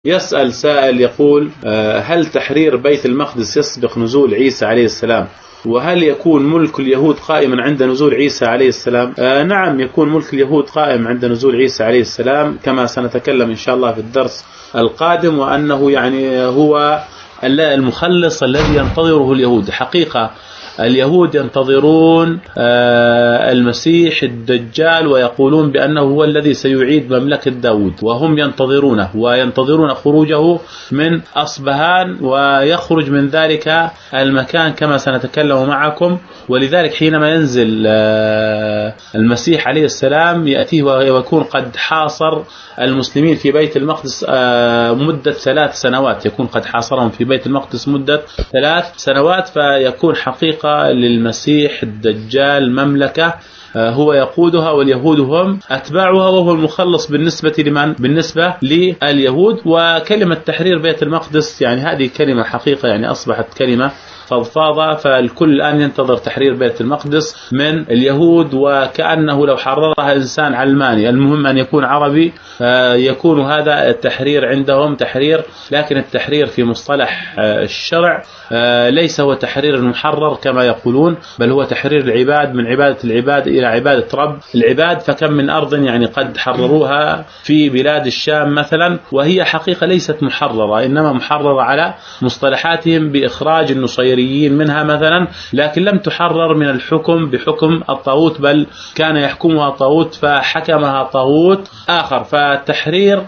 يسأل سائل يقول هل تحرير بيت المقدس يسبق نزول عيسى عليه السلام؟ وهل يكون ملك اليهود قائما عند نزول عيسى عليه السلام؟ نعم، يكون ملك اليهود قائم عند نزول عيسى عليه السلام كما سنتكلم إن شاء الله في الدرس القادم، وأنه يعني هو المخلص الذي ينتظره اليهود. حقيقة اليهود ينتظرون المسيح الدجال ويقولون بأنه هو الذي سيعيد مملكة داود، وهم ينتظرونه وينتظرون خروجه من أصبهان ويخرج من ذلك المكان كما سنتكلم معكم. ولذلك حينما ينزل المسيح عليه السلام يأتيه ويكون قد حاصر المسلمين في بيت المقدس مدة 3 سنوات، يكون قد حاصرهم في بيت المقدس مدة 3 سنوات، فيكون حقيقة للمسيح الدجال مملكة هو يقودها، واليهود هم أتباعها، وهو المخلص بالنسبة لمن؟ بالنسبة لليهود. وكلمة تحرير بيت المقدس يعني هذه كلمة حقيقة يعني أصبحت كلمة فضفاضة، فالكل الآن ينتظر تحرير بيت المقدس من اليهود، وكأنه لو حررها إنسان علماني المهم أن يكون عربي يكون هذا التحرير عندهم تحرير. لكن التحرير في مصطلح الشرع ليس هو تحرير المحرر كما يقولون، بل هو تحرير العباد من عبادة العباد إلى عبادة رب العباد. فكم من أرض يعني قد حرروها في بلاد الشام مثلا، وهي حقيقة ليست محررة، إنما محررة على مصطلحاتهم بإخراج النصيريين منها مثلا، لكن لم تحرر من الحكم بحكم الطاغوت، بل كان يحكمها طاغوت فحكمها طاغوت آخر. فتحرير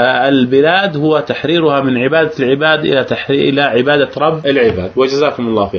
البلاد هو تحريرها من عبادة العباد إلى عبادة رب العباد. وجزاكم الله خير.